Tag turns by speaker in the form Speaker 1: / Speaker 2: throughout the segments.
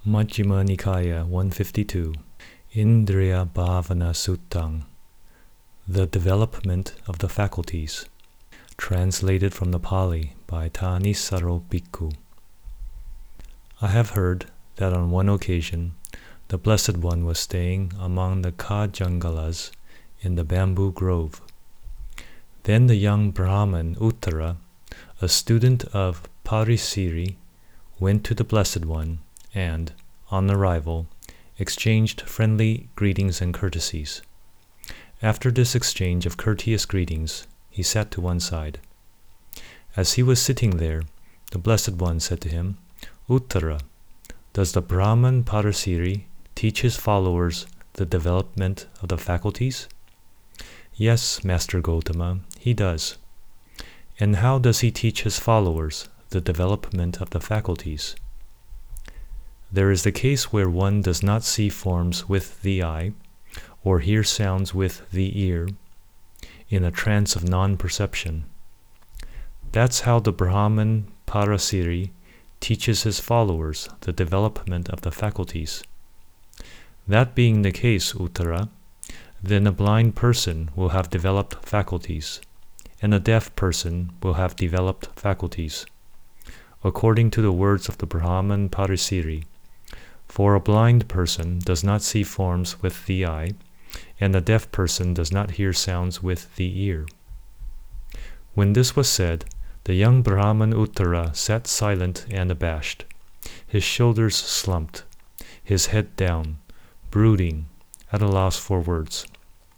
Speaker 1: Majjhima Nikaya 152, Indriya Bhavana Suttang, The Development of the Faculties, translated from the Pali by Thanissaro Bhikkhu. I have heard that on one occasion the Blessed One was staying among the Kajangalas in the bamboo grove. Then the young Brahman Uttara, a student of Parasiri, went to the Blessed One and, on arrival, exchanged friendly greetings and courtesies. After this exchange of courteous greetings, he sat to one side. As he was sitting there, the Blessed One said to him, "Uttara, does the Brahman Parasiri teach his followers the development of the faculties?" "Yes, Master Gotama, he does." "And how does he teach his followers the development of the faculties?" "There is the case where one does not see forms with the eye, or hear sounds with the ear, in a trance of non-perception. That's how the Brahman Parasiri teaches his followers the development of the faculties." "That being the case, Uttara, then a blind person will have developed faculties, and a deaf person will have developed faculties, according to the words of the Brahman Parasiri. For a blind person does not see forms with the eye, and a deaf person does not hear sounds with the ear." When this was said, the young Brahman Uttara sat silent and abashed, his shoulders slumped, his head down, brooding, at a loss for words.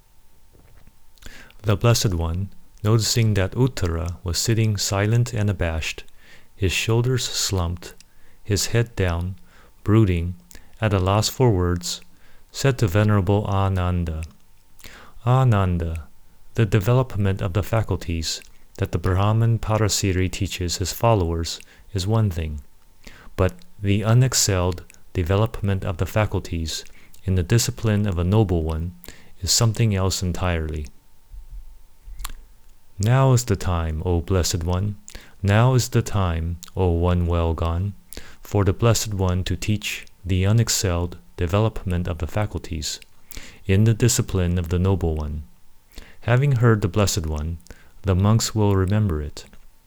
Speaker 1: The Blessed One, noticing that Uttara was sitting silent and abashed, his shoulders slumped, his head down, brooding, at a loss for words, said to Venerable Ananda, "Ananda, the development of the faculties that the Brahman Parasiri teaches his followers is one thing, but the unexcelled development of the faculties in the discipline of a noble one is something else entirely." "Now is the time, O Blessed One, now is the time, O One well gone, for the Blessed One to teach the unexcelled development of the faculties in the discipline of the noble one. Having heard the Blessed One, the monks will remember it."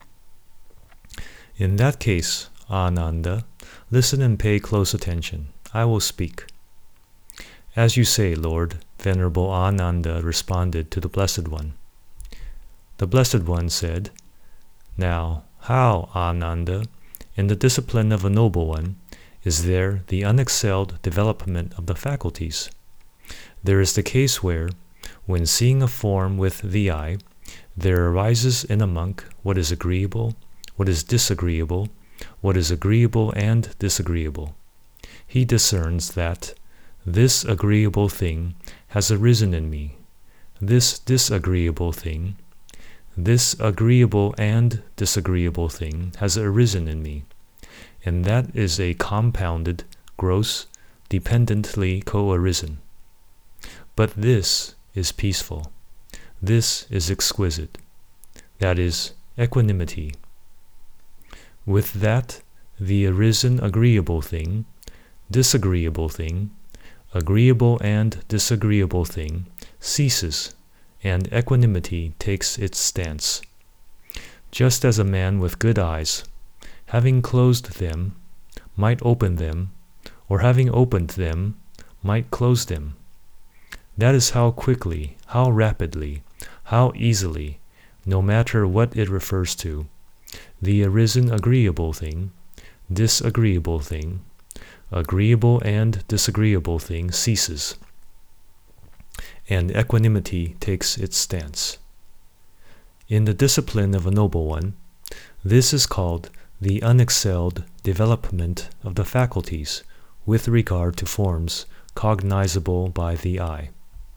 Speaker 1: "In that case, Ananda, listen and pay close attention. I will speak." "As you say, Lord," Venerable Ananda responded to the Blessed One. The Blessed One said, "Now, how, Ananda, in the discipline of a noble one, is there the unexcelled development of the faculties? There is the case where, when seeing a form with the eye, there arises in a monk what is agreeable, what is disagreeable, what is agreeable and disagreeable. He discerns that this agreeable thing has arisen in me, this disagreeable thing, this agreeable and disagreeable thing has arisen in me, and that is a compounded, gross, dependently co-arisen. But this is peaceful, this is exquisite, that is equanimity. With that, the arisen agreeable thing, disagreeable thing, agreeable and disagreeable thing ceases, and equanimity takes its stance. Just as a man with good eyes, having closed them, might open them, or having opened them, might close them. That is how quickly, how rapidly, how easily, no matter what it refers to, the arisen agreeable thing, disagreeable thing, agreeable and disagreeable thing ceases, and equanimity takes its stance. In the discipline of a noble one, this is called the unexcelled development of the faculties with regard to forms cognizable by the eye.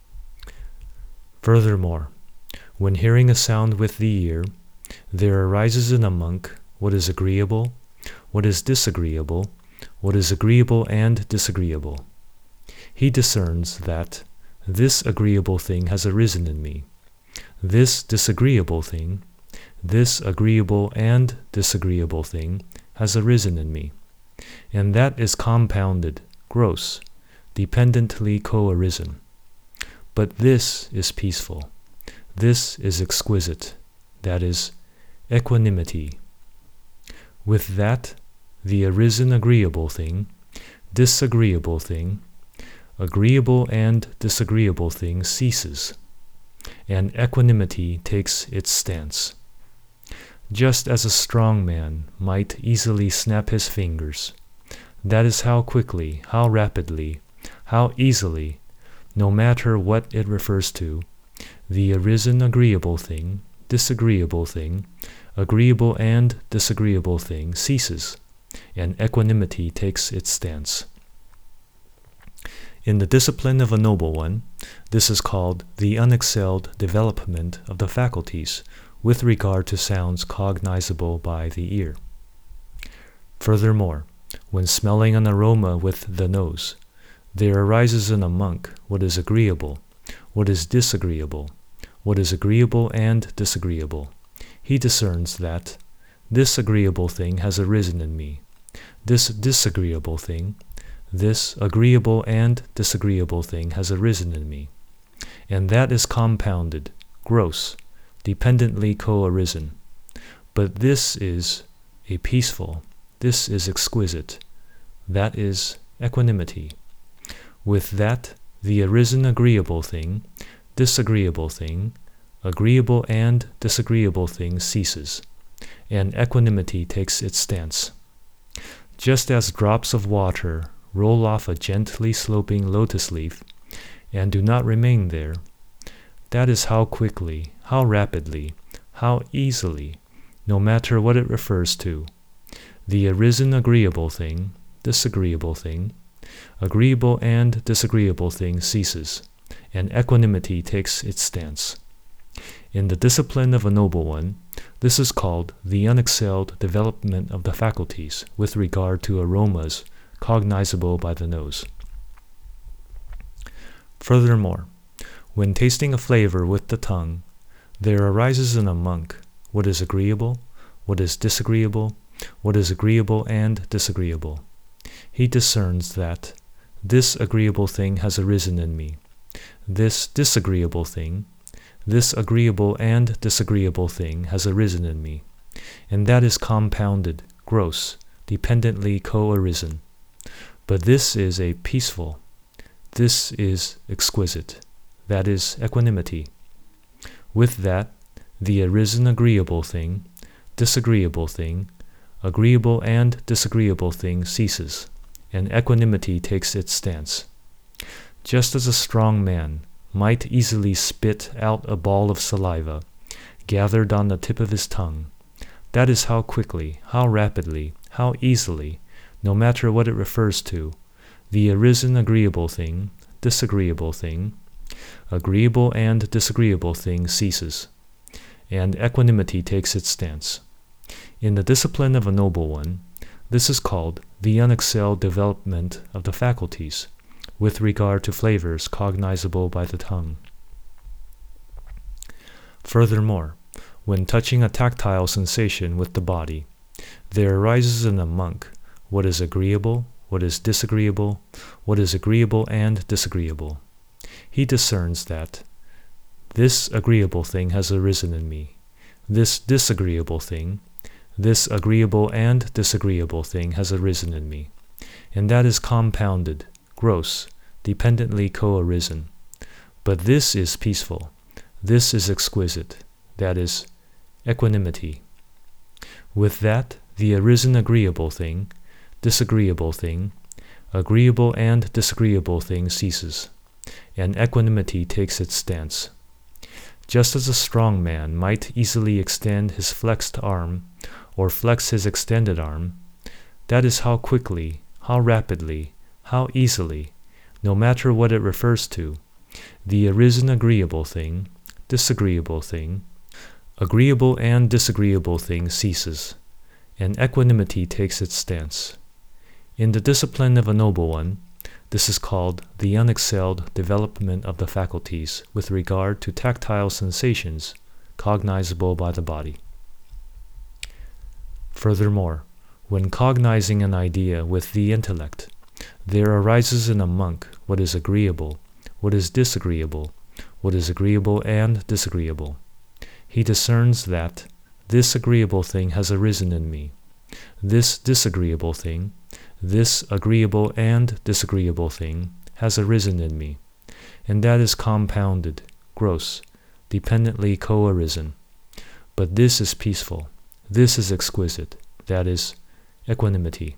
Speaker 1: Furthermore, when hearing a sound with the ear, there arises in a monk what is agreeable, what is disagreeable, what is agreeable and disagreeable. He discerns that this agreeable thing has arisen in me, this disagreeable thing, this agreeable and disagreeable thing has arisen in me, and that is compounded, gross, dependently co-arisen. But this is peaceful. This is exquisite. That is equanimity. With that, the arisen agreeable thing, disagreeable thing, agreeable and disagreeable thing ceases, and equanimity takes its stance. Just as a strong man might easily snap his fingers, that is how quickly, how rapidly, how easily, no matter what it refers to, the arisen agreeable thing, disagreeable thing, agreeable and disagreeable thing ceases, and equanimity takes its stance. In the discipline of a noble one, this is called the unexcelled development of the faculties with regard to sounds cognizable by the ear. Furthermore, when smelling an aroma with the nose, there arises in a monk what is agreeable, what is disagreeable, what is agreeable and disagreeable. He discerns that this agreeable thing has arisen in me, this disagreeable thing, this agreeable and disagreeable thing has arisen in me, and that is compounded, gross, dependently co-arisen. But this is a peaceful, this is exquisite, that is equanimity. With that, the arisen agreeable thing, disagreeable thing, agreeable and disagreeable thing ceases, and equanimity takes its stance. Just as drops of water roll off a gently sloping lotus leaf and do not remain there, that is how quickly, how rapidly, how easily, no matter what it refers to, the arisen agreeable thing, disagreeable thing, agreeable and disagreeable thing ceases, and equanimity takes its stance. In the discipline of a noble one, this is called the unexcelled development of the faculties with regard to aromas cognizable by the nose. Furthermore, when tasting a flavor with the tongue, there arises in a monk what is agreeable, what is disagreeable, what is agreeable and disagreeable. He discerns that this agreeable thing has arisen in me, this disagreeable thing, this agreeable and disagreeable thing has arisen in me, and that is compounded, gross, dependently co-arisen. But this is a peaceful, this is exquisite, that is equanimity. With that, the arisen agreeable thing, disagreeable thing, agreeable and disagreeable thing ceases, and equanimity takes its stance. Just as a strong man might easily spit out a ball of saliva gathered on the tip of his tongue, that is how quickly, how rapidly, how easily, no matter what it refers to, the arisen agreeable thing, disagreeable thing, agreeable and disagreeable thing ceases, and equanimity takes its stance. In the discipline of a noble one, this is called the unexcelled development of the faculties with regard to flavors cognizable by the tongue. Furthermore, when touching a tactile sensation with the body, there arises in a monk what is agreeable, what is disagreeable, what is agreeable and disagreeable. He discerns that this agreeable thing has arisen in me, this disagreeable thing, this agreeable and disagreeable thing has arisen in me, and that is compounded, gross, dependently co-arisen. But this is peaceful, this is exquisite, that is equanimity. With that, the arisen agreeable thing, disagreeable thing, agreeable and disagreeable thing ceases, and equanimity takes its stance. Just as a strong man might easily extend his flexed arm or flex his extended arm, that is how quickly, how rapidly, how easily, no matter what it refers to, the arisen agreeable thing, disagreeable thing, agreeable and disagreeable thing ceases, and equanimity takes its stance. In the discipline of a noble one, this is called the unexcelled development of the faculties with regard to tactile sensations cognizable by the body. Furthermore, When cognizing an idea with the intellect, there arises in a monk what is agreeable, what is disagreeable, what is agreeable and disagreeable. He discerns that this agreeable thing has arisen in me, this disagreeable thing, this agreeable and disagreeable thing has arisen in me, and that is compounded, gross, dependently co-arisen. But this is peaceful, this is exquisite, that is equanimity.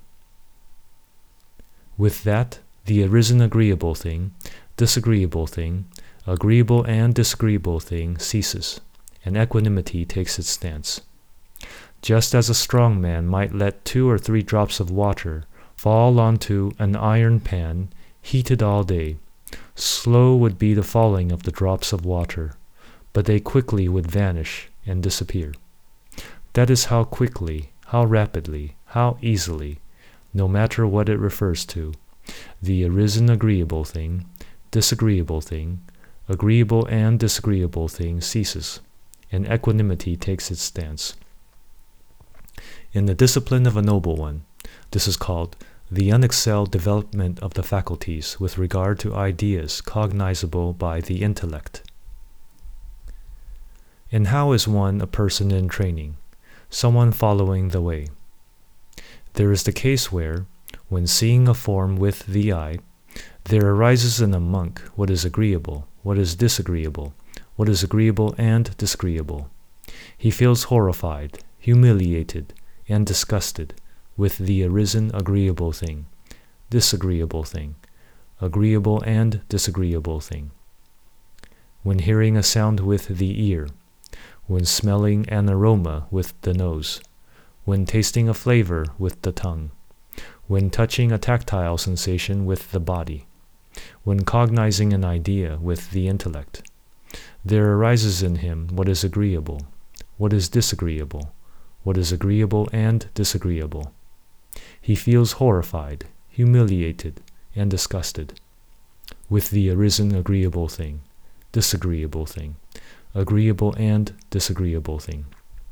Speaker 1: With that, the arisen agreeable thing, disagreeable thing, agreeable and disagreeable thing ceases, and equanimity takes its stance. Just as a strong man might let 2 or 3 drops of water fall onto an iron pan heated all day, slow would be the falling of the drops of water, but they quickly would vanish and disappear. That is how quickly, how rapidly, how easily, no matter what it refers to, the arisen agreeable thing, disagreeable thing, agreeable and disagreeable thing ceases, and equanimity takes its stance. In the discipline of a noble one, this is called the unexcelled development of the faculties with regard to ideas cognizable by the intellect. And how is one a person in training, someone following the way? There is the case where, when seeing a form with the eye, there arises in a monk what is agreeable, what is disagreeable, what is agreeable and disagreeable. He feels horrified, humiliated, and disgusted with the arisen agreeable thing, disagreeable thing, agreeable and disagreeable thing. When hearing a sound with the ear, when smelling an aroma with the nose, when tasting a flavor with the tongue, when touching a tactile sensation with the body, when cognizing an idea with the intellect, there arises in him what is agreeable, what is disagreeable, what is agreeable and disagreeable. He feels horrified, humiliated, and disgusted with the arisen agreeable thing, disagreeable thing, agreeable and disagreeable thing.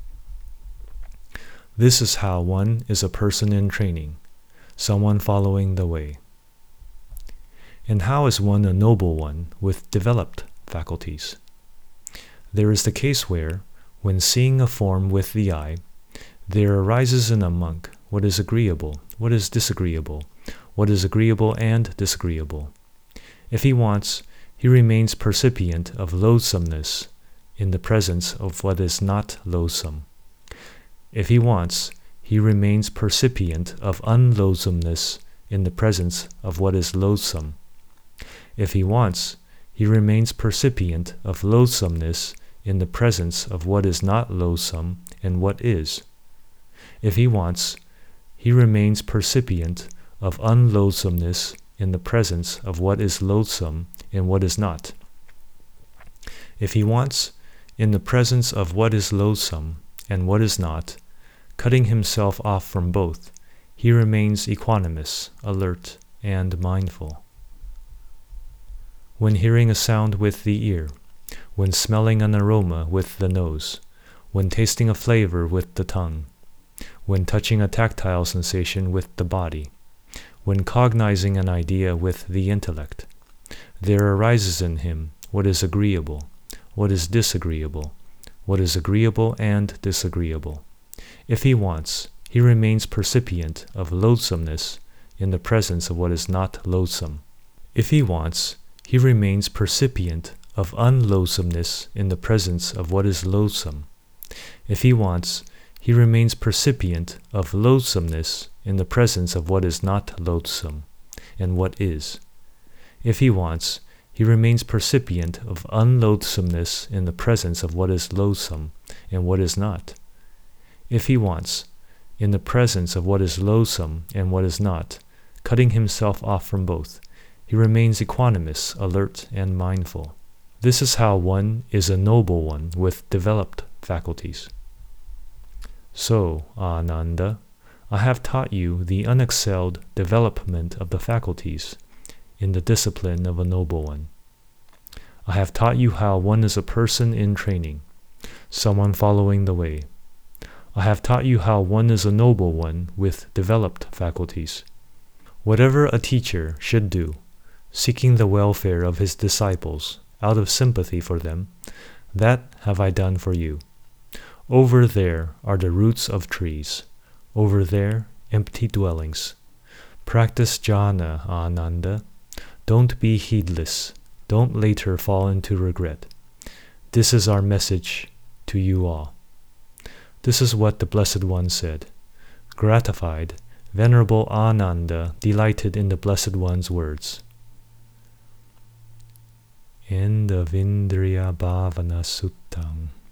Speaker 1: This is how one is a person in training, someone following the way. And how is one a noble one with developed faculties? There is the case where, when seeing a form with the eye, there arises in a monk what is agreeable, what is disagreeable, what is agreeable and disagreeable. If he wants, he remains percipient of loathsomeness in the presence of what is not loathsome. If he wants, he remains percipient of unloathsomeness in the presence of what is loathsome. If he wants, he remains percipient of loathsomeness in the presence of what is not loathsome and what is. If he wants, he remains percipient of unloathsomeness in the presence of what is loathsome and what is not. If he wants, in the presence of what is loathsome and what is not, cutting himself off from both, he remains equanimous, alert, and mindful. When hearing a sound with the ear, when smelling an aroma with the nose, when tasting a flavor with the tongue, when touching a tactile sensation with the body, when cognizing an idea with the intellect, there arises in him what is agreeable, what is disagreeable, what is agreeable and disagreeable. If he wants, he remains percipient of loathsomeness in the presence of what is not loathsome. If he wants, he remains percipient of unloathsomeness in the presence of what is loathsome. If he wants, he remains percipient of loathsomeness in the presence of what is not loathsome and what is. If he wants, he remains percipient of unloathsomeness in the presence of what is loathsome and what is not. If he wants, in the presence of what is loathsome and what is not, cutting himself off from both, he remains equanimous, alert, and mindful. This is how one is a noble one with developed faculties. So, Ananda, I have taught you the unexcelled development of the faculties in the discipline of a noble one. I have taught you how one is a person in training, someone following the way. I have taught you how one is a noble one with developed faculties. Whatever a teacher should do, seeking the welfare of his disciples out of sympathy for them, that have I done for you. Over there are the roots of trees. Over there, empty dwellings. Practice jhana, Ananda. Don't be heedless. Don't later fall into regret. This is our message to you all. This is what the Blessed One said. Gratified, Venerable Ananda delighted in the Blessed One's words. End of Indriya Bhavana Suttam.